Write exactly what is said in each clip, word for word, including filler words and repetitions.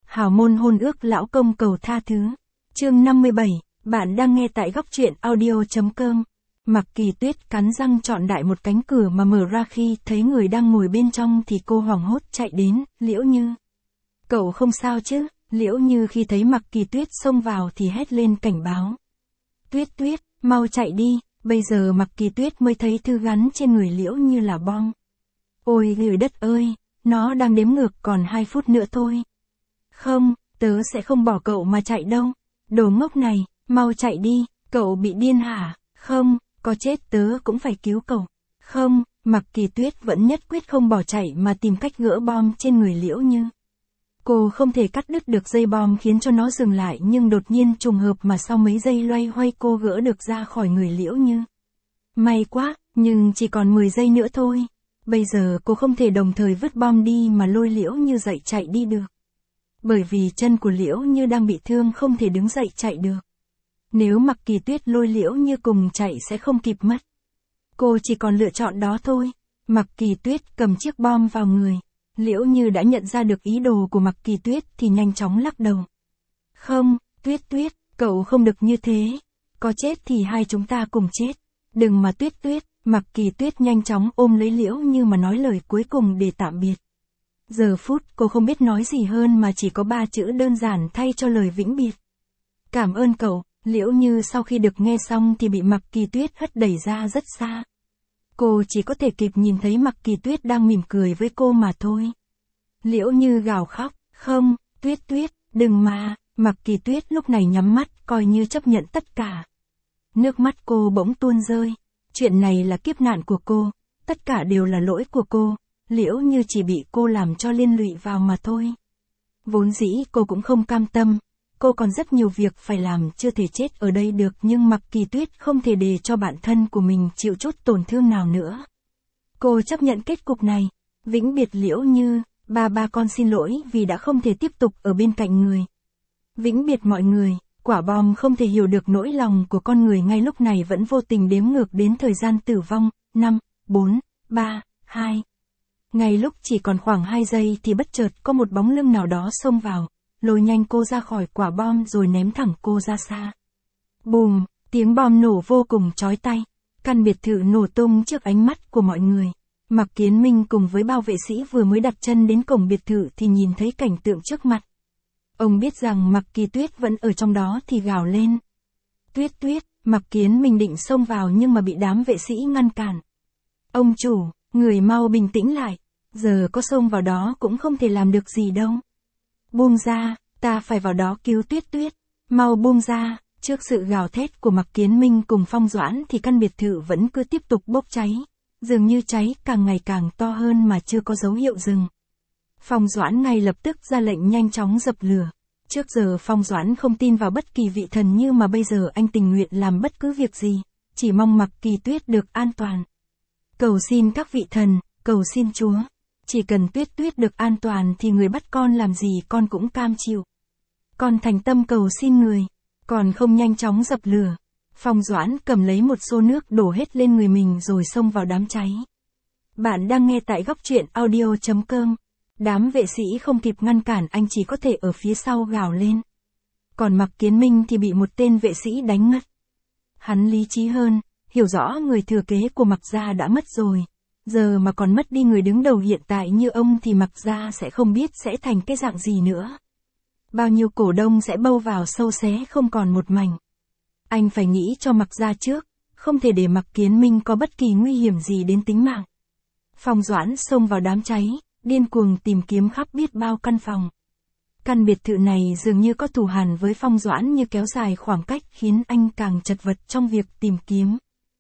Hào môn hôn ước lão công cầu tha thứ. Chương năm mươi bảy, bạn đang nghe tại góc truyện audio chấm com. Mặc Kỳ Tuyết cắn răng chọn đại một cánh cửa mà mở ra, khi thấy người đang ngồi bên trong thì cô hoảng hốt chạy đến. Liễu Như. Cậu không sao chứ? Liễu Như khi thấy Mặc Kỳ Tuyết xông vào thì hét lên cảnh báo. Tuyết Tuyết, mau chạy đi. Bây giờ Mặc Kỳ Tuyết mới thấy thư gắn trên người Liễu Như là bom. Ôi trời đất ơi, nó đang đếm ngược còn hai phút nữa thôi. Không, tớ sẽ không bỏ cậu mà chạy đâu. Đồ ngốc này, mau chạy đi, cậu bị điên hả? Không, có chết tớ cũng phải cứu cậu. Không, Mặc Kỳ Tuyết vẫn nhất quyết không bỏ chạy mà tìm cách gỡ bom trên người Liễu Như. Cô không thể cắt đứt được dây bom khiến cho nó dừng lại, nhưng đột nhiên trùng hợp mà sau mấy giây loay hoay cô gỡ được ra khỏi người Liễu Như. May quá, nhưng chỉ còn mười giây nữa thôi. Bây giờ cô không thể đồng thời vứt bom đi mà lôi Liễu Như dậy chạy đi được. Bởi vì chân của Liễu Như đang bị thương không thể đứng dậy chạy được. Nếu Mặc Kỳ Tuyết lôi Liễu Như cùng chạy sẽ không kịp mất. Cô chỉ còn lựa chọn đó thôi. Mặc Kỳ Tuyết cầm chiếc bom vào người. Liễu Như đã nhận ra được ý đồ của Mặc Kỳ Tuyết thì nhanh chóng lắc đầu. Không, Tuyết Tuyết, cậu không được như thế. Có chết thì hai chúng ta cùng chết. Đừng mà Tuyết Tuyết. Mặc Kỳ Tuyết nhanh chóng ôm lấy Liễu Như mà nói lời cuối cùng để tạm biệt. Giờ phút cô không biết nói gì hơn mà chỉ có ba chữ đơn giản thay cho lời vĩnh biệt. Cảm ơn cậu. Liễu Như sau khi được nghe xong thì bị Mặc Kỳ Tuyết hất đẩy ra rất xa. Cô chỉ có thể kịp nhìn thấy Mặc Kỳ Tuyết đang mỉm cười với cô mà thôi. Liễu Như gào khóc, không, Tuyết Tuyết, đừng mà. Mặc Kỳ Tuyết lúc này nhắm mắt coi như chấp nhận tất cả. Nước mắt cô bỗng tuôn rơi. Chuyện này là kiếp nạn của cô, tất cả đều là lỗi của cô. Liễu Như chỉ bị cô làm cho liên lụy vào mà thôi. Vốn dĩ cô cũng không cam tâm. Cô còn rất nhiều việc phải làm, chưa thể chết ở đây được, nhưng Mặc Kỳ Tuyết không thể để cho bản thân của mình chịu chút tổn thương nào nữa. Cô chấp nhận kết cục này. Vĩnh biệt Liễu Như, ba ba con xin lỗi vì đã không thể tiếp tục ở bên cạnh người. Vĩnh biệt mọi người, quả bom không thể hiểu được nỗi lòng của con người ngay lúc này vẫn vô tình đếm ngược đến thời gian tử vong. Năm, bốn, ba, hai. Ngay lúc chỉ còn khoảng hai giây thì bất chợt có một bóng lưng nào đó xông vào, lôi nhanh cô ra khỏi quả bom rồi ném thẳng cô ra xa. Bùm, tiếng bom nổ vô cùng chói tai. Căn biệt thự nổ tung trước ánh mắt của mọi người. Mạc Kiến Minh cùng với bao vệ sĩ vừa mới đặt chân đến cổng biệt thự thì nhìn thấy cảnh tượng trước mặt. Ông biết rằng Mặc Kỳ Tuyết vẫn ở trong đó thì gào lên. Tuyết Tuyết, Mạc Kiến Minh định xông vào nhưng mà bị đám vệ sĩ ngăn cản. Ông chủ, người mau bình tĩnh lại. Giờ có xông vào đó cũng không thể làm được gì đâu. Buông ra, ta phải vào đó cứu Tuyết Tuyết. Mau buông ra. Trước sự gào thét của Mạc Kiến Minh cùng Phong Doãn thì căn biệt thự vẫn cứ tiếp tục bốc cháy. Dường như cháy càng ngày càng to hơn mà chưa có dấu hiệu dừng. Phong Doãn ngay lập tức ra lệnh nhanh chóng dập lửa. Trước giờ Phong Doãn không tin vào bất kỳ vị thần, nhưng mà bây giờ anh tình nguyện làm bất cứ việc gì, chỉ mong Mặc Kỳ Tuyết được an toàn. Cầu xin các vị thần, cầu xin Chúa, chỉ cần Tuyết Tuyết được an toàn thì người bắt con làm gì con cũng cam chịu. Con thành tâm cầu xin người, còn không nhanh chóng dập lửa. Phong Doãn cầm lấy một xô nước đổ hết lên người mình rồi xông vào đám cháy. Bạn đang nghe tại góc truyện audio chấm com. Đám vệ sĩ không kịp ngăn cản, anh chỉ có thể ở phía sau gào lên. Còn Mạc Kiến Minh thì bị một tên vệ sĩ đánh ngất. Hắn lý trí hơn, hiểu rõ người thừa kế của Mạc gia đã mất rồi. Giờ mà còn mất đi người đứng đầu hiện tại như ông thì Mạc gia sẽ không biết sẽ thành cái dạng gì nữa. Bao nhiêu cổ đông sẽ bâu vào sâu xé không còn một mảnh. Anh phải nghĩ cho Mạc gia trước, không thể để Mạc Kiến Minh có bất kỳ nguy hiểm gì đến tính mạng. Phong Doãn xông vào đám cháy, điên cuồng tìm kiếm khắp biết bao căn phòng. Căn biệt thự này dường như có thù hằn với Phong Doãn như kéo dài khoảng cách khiến anh càng chật vật trong việc tìm kiếm.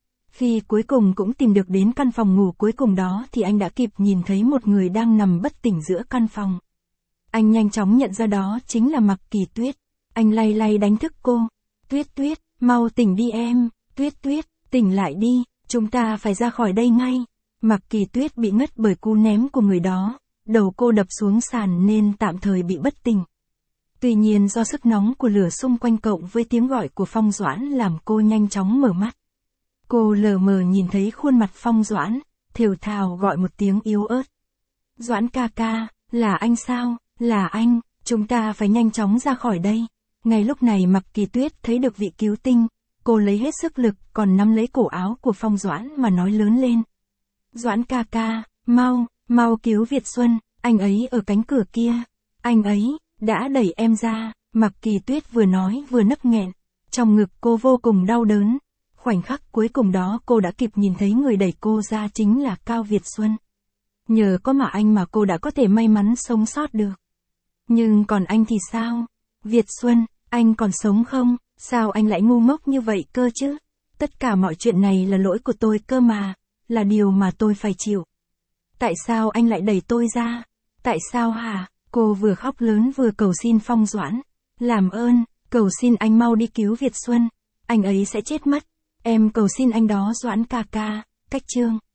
Khi cuối cùng cũng tìm được đến căn phòng ngủ cuối cùng đó thì anh đã kịp nhìn thấy một người đang nằm bất tỉnh giữa căn phòng. Anh nhanh chóng nhận ra đó chính là Mặc Kỳ Tuyết. Anh lay lay đánh thức cô. Tuyết Tuyết, mau tỉnh đi em. Tuyết Tuyết, tỉnh lại đi, chúng ta phải ra khỏi đây ngay. Mặc Kỳ Tuyết bị ngất bởi cú ném của người đó, đầu cô đập xuống sàn nên tạm thời bị bất tỉnh. Tuy nhiên do sức nóng của lửa xung quanh cộng với tiếng gọi của Phong Doãn làm cô nhanh chóng mở mắt. Cô lờ mờ nhìn thấy khuôn mặt Phong Doãn, thều thào gọi một tiếng yếu ớt. Doãn ca ca, là anh sao, là anh, Chúng ta phải nhanh chóng ra khỏi đây. Ngay lúc này Mạc Kỳ Tuyết thấy được vị cứu tinh, cô lấy hết sức lực còn nắm lấy cổ áo của Phong Doãn mà nói lớn lên. Doãn ca ca, mau, mau cứu Việt Xuân, anh ấy ở cánh cửa kia, anh ấy, đã đẩy em ra. Mạc Kỳ Tuyết vừa nói vừa nấc nghẹn, trong ngực cô vô cùng đau đớn. Khoảnh khắc cuối cùng đó cô đã kịp nhìn thấy người đẩy cô ra chính là Cao Việt Xuân. Nhờ có mà anh mà cô đã có thể may mắn sống sót được. Nhưng còn anh thì sao? Việt Xuân, anh còn sống không? Sao anh lại ngu ngốc như vậy cơ chứ? Tất cả mọi chuyện này là lỗi của tôi cơ mà, là điều mà tôi phải chịu. Tại sao anh lại đẩy tôi ra? Tại sao hả? Cô vừa khóc lớn vừa cầu xin Phong Doãn. Làm ơn, cầu xin anh mau đi cứu Việt Xuân. Anh ấy sẽ chết mất. Em cầu xin anh đó Doãn ca ca. Cách chương